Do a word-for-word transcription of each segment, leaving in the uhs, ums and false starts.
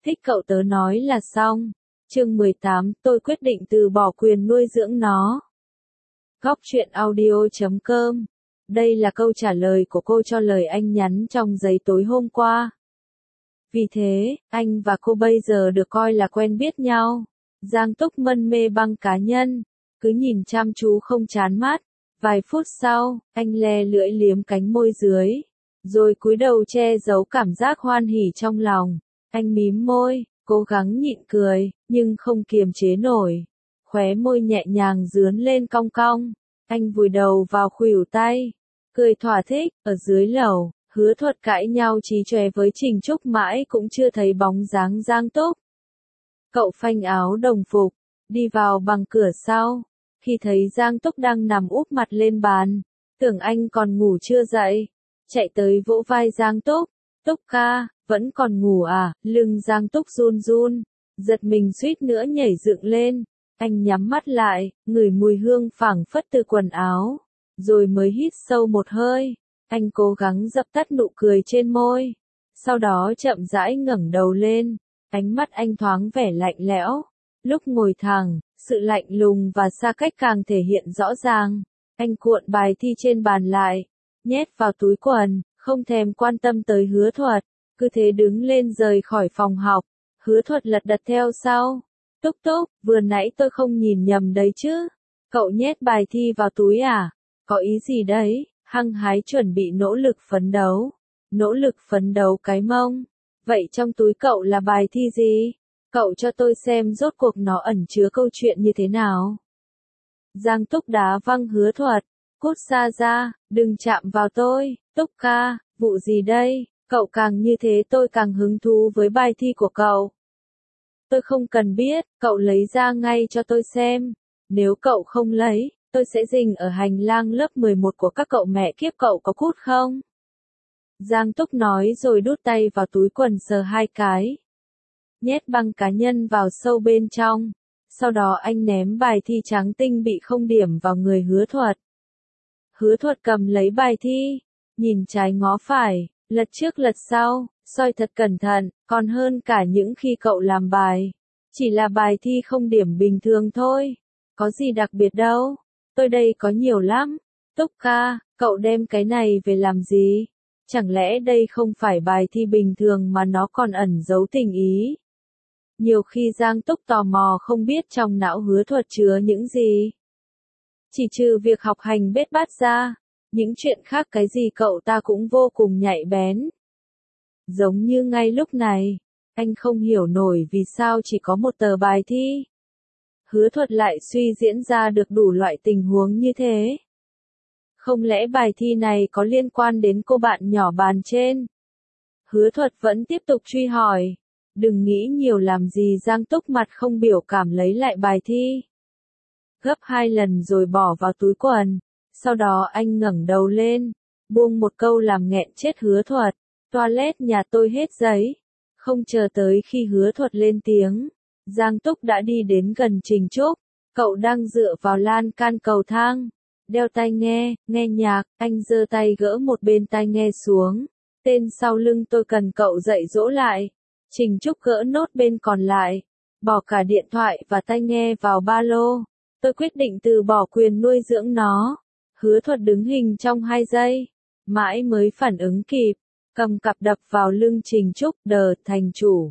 thích cậu tớ nói là xong. Chương mười tám, tôi quyết định từ bỏ quyền nuôi dưỡng nó. Góc truyện audio chấm com. Đây là câu trả lời của cô cho lời anh nhắn trong giấy tối hôm qua. Vì thế, anh và cô bây giờ được coi là quen biết nhau. Giang Túc mân mê băng cá nhân, cứ nhìn chăm chú không chán mắt. Vài phút sau, anh le lưỡi liếm cánh môi dưới, rồi cúi đầu che giấu cảm giác hoan hỉ trong lòng. Anh mím môi, cố gắng nhịn cười, nhưng không kiềm chế nổi. Khóe môi nhẹ nhàng dướn lên cong cong. Anh vùi đầu vào khuỷu tay, cười thỏa thích. Ở dưới lầu, Hứa Thuật cãi nhau chí chóe với Trình Trúc mãi cũng chưa thấy bóng dáng Giang Túc. Cậu phanh áo đồng phục, đi vào bằng cửa sau. Khi thấy Giang Túc đang nằm úp mặt lên bàn, tưởng anh còn ngủ chưa dậy, chạy tới vỗ vai Giang Túc. Túc ca, vẫn còn ngủ à? Lưng Giang Túc run run, giật mình suýt nữa nhảy dựng lên. Anh nhắm mắt lại, ngửi mùi hương phảng phất từ quần áo, rồi mới hít sâu một hơi. Anh cố gắng dập tắt nụ cười trên môi, sau đó chậm rãi ngẩng đầu lên. Ánh mắt anh thoáng vẻ lạnh lẽo. Lúc ngồi thẳng, sự lạnh lùng và xa cách càng thể hiện rõ ràng. Anh cuộn bài thi trên bàn lại, nhét vào túi quần, không thèm quan tâm tới Hứa Thuật, cứ thế đứng lên rời khỏi phòng học. Hứa Thuật lật đật theo sau. Túc Túc, vừa nãy tôi không nhìn nhầm đấy chứ? Cậu nhét bài thi vào túi à? Có ý gì đấy? Hăng hái chuẩn bị nỗ lực phấn đấu. Nỗ lực phấn đấu cái mông. Vậy trong túi cậu là bài thi gì? Cậu cho tôi xem rốt cuộc nó ẩn chứa câu chuyện như thế nào. Giang Túc đá văng Hứa Thuật. Cút xa ra, đừng chạm vào tôi. Túc ca, vụ gì đây? Cậu càng như thế tôi càng hứng thú với bài thi của cậu. Tôi không cần biết, cậu lấy ra ngay cho tôi xem. Nếu cậu không lấy, tôi sẽ rình ở hành lang lớp mười một của các cậu mẹ kiếp. Cậu có cút không? Giang Túc nói rồi đút tay vào túi quần sờ hai cái. Nhét băng cá nhân vào sâu bên trong. Sau đó anh ném bài thi trắng tinh bị không điểm vào người Hứa Thuật. Hứa Thuật cầm lấy bài thi, nhìn trái ngó phải, lật trước lật sau, soi thật cẩn thận, còn hơn cả những khi cậu làm bài. Chỉ là bài thi không điểm bình thường thôi, có gì đặc biệt đâu, tôi đây có nhiều lắm. Túc ca, cậu đem cái này về làm gì? Chẳng lẽ đây không phải bài thi bình thường mà nó còn ẩn giấu tình ý? Nhiều khi Giang Túc tò mò không biết trong não Hứa Thuật chứa những gì. Chỉ trừ việc học hành bết bát ra, những chuyện khác cái gì cậu ta cũng vô cùng nhạy bén. Giống như ngay lúc này, anh không hiểu nổi vì sao chỉ có một tờ bài thi. Hứa Thuật lại suy diễn ra được đủ loại tình huống như thế. Không lẽ bài thi này có liên quan đến cô bạn nhỏ bàn trên? Hứa Thuật vẫn tiếp tục truy hỏi. Đừng nghĩ nhiều làm gì. Giang Túc mặt không biểu cảm lấy lại bài thi. Gấp hai lần rồi bỏ vào túi quần. Sau đó anh ngẩng đầu lên, buông một câu làm nghẹn chết Hứa Thuật. Toilet nhà tôi hết giấy. Không chờ tới khi Hứa Thuật lên tiếng, Giang Túc đã đi đến gần Trình Trúc. Cậu đang dựa vào lan can cầu thang, đeo tai nghe, nghe nhạc. Anh giơ tay gỡ một bên tai nghe xuống. Tên sau lưng tôi cần cậu dạy dỗ lại. Trình Trúc gỡ nốt bên còn lại, bỏ cả điện thoại và tai nghe vào ba lô. Tôi quyết định từ bỏ quyền nuôi dưỡng nó. Hứa Thuật đứng hình trong hai giây, mãi mới phản ứng kịp, cầm cặp đập vào lưng Trình Trúc. Đờ, thành chủ.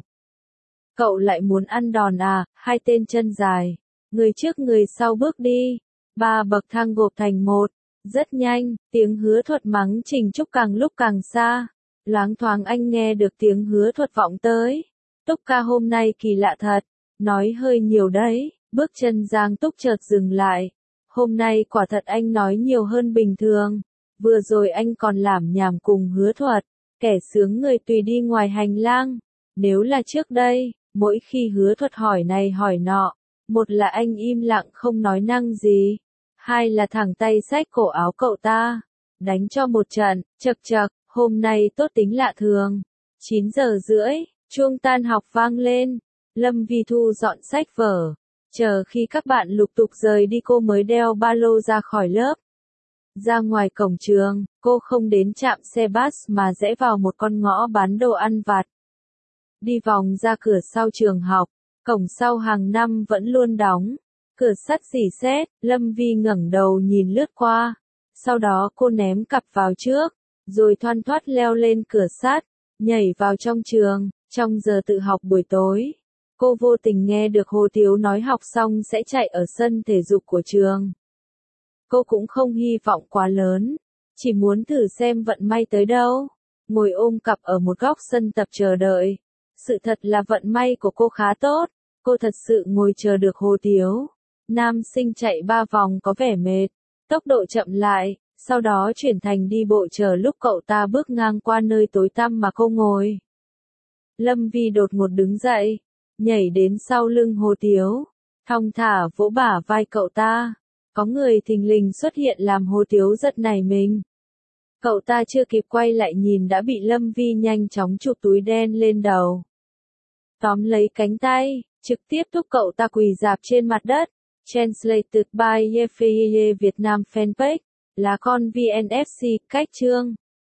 Cậu lại muốn ăn đòn à? Hai tên chân dài, người trước người sau bước đi, ba bậc thang gộp thành một. Rất nhanh, tiếng Hứa Thuật mắng Trình Trúc càng lúc càng xa. Loáng thoáng anh nghe được tiếng Hứa Thuật vọng tới. Túc ca hôm nay kỳ lạ thật, nói hơi nhiều đấy. Bước chân Giang Túc chợt dừng lại. Hôm nay quả thật anh nói nhiều hơn bình thường. Vừa rồi anh còn lảm nhảm cùng Hứa Thuật, kẻ sướng người tùy đi ngoài hành lang. Nếu là trước đây, mỗi khi Hứa Thuật hỏi này hỏi nọ, một là anh im lặng không nói năng gì, hai là thẳng tay xách cổ áo cậu ta, đánh cho một trận. Chậc chậc, hôm nay tốt tính lạ thường. chín giờ rưỡi, chuông tan học vang lên. Lâm Vi Thu dọn sách vở. Chờ khi các bạn lục tục rời đi cô mới đeo ba lô ra khỏi lớp. Ra ngoài cổng trường, cô không đến trạm xe bus mà rẽ vào một con ngõ bán đồ ăn vặt. đi vòng ra cửa sau trường học, cổng sau hàng năm vẫn luôn đóng, cửa sắt rỉ sét, Lâm Vi ngẩng đầu nhìn lướt qua, sau đó cô ném cặp vào trước, rồi thoăn thoắt leo lên cửa sắt, nhảy vào trong trường. Trong giờ tự học buổi tối, cô vô tình nghe được Hồ Tiếu nói học xong sẽ chạy ở sân thể dục của trường. Cô cũng không hy vọng quá lớn, chỉ muốn thử xem vận may tới đâu. Ngồi ôm cặp ở một góc sân tập chờ đợi. Sự thật là vận may của cô khá tốt, cô thật sự ngồi chờ được Hồ Tiếu. Nam sinh chạy ba vòng có vẻ mệt, tốc độ chậm lại, sau đó chuyển thành đi bộ chờ lúc cậu ta bước ngang qua nơi tối tăm mà cô ngồi. Lâm Vi đột ngột đứng dậy, nhảy đến sau lưng Hồ Tiếu, thong thả vỗ bả vai cậu ta. Có người thình lình xuất hiện làm Hồ Tiếu giật nảy mình. Cậu ta chưa kịp quay lại nhìn đã bị Lâm Vi nhanh chóng chụp túi đen lên đầu. Tóm lấy cánh tay, trực tiếp thúc cậu ta quỳ rạp trên mặt đất. Translated by Yefeye Việt Nam Fanpage, là con vê en ép xê, cách chương.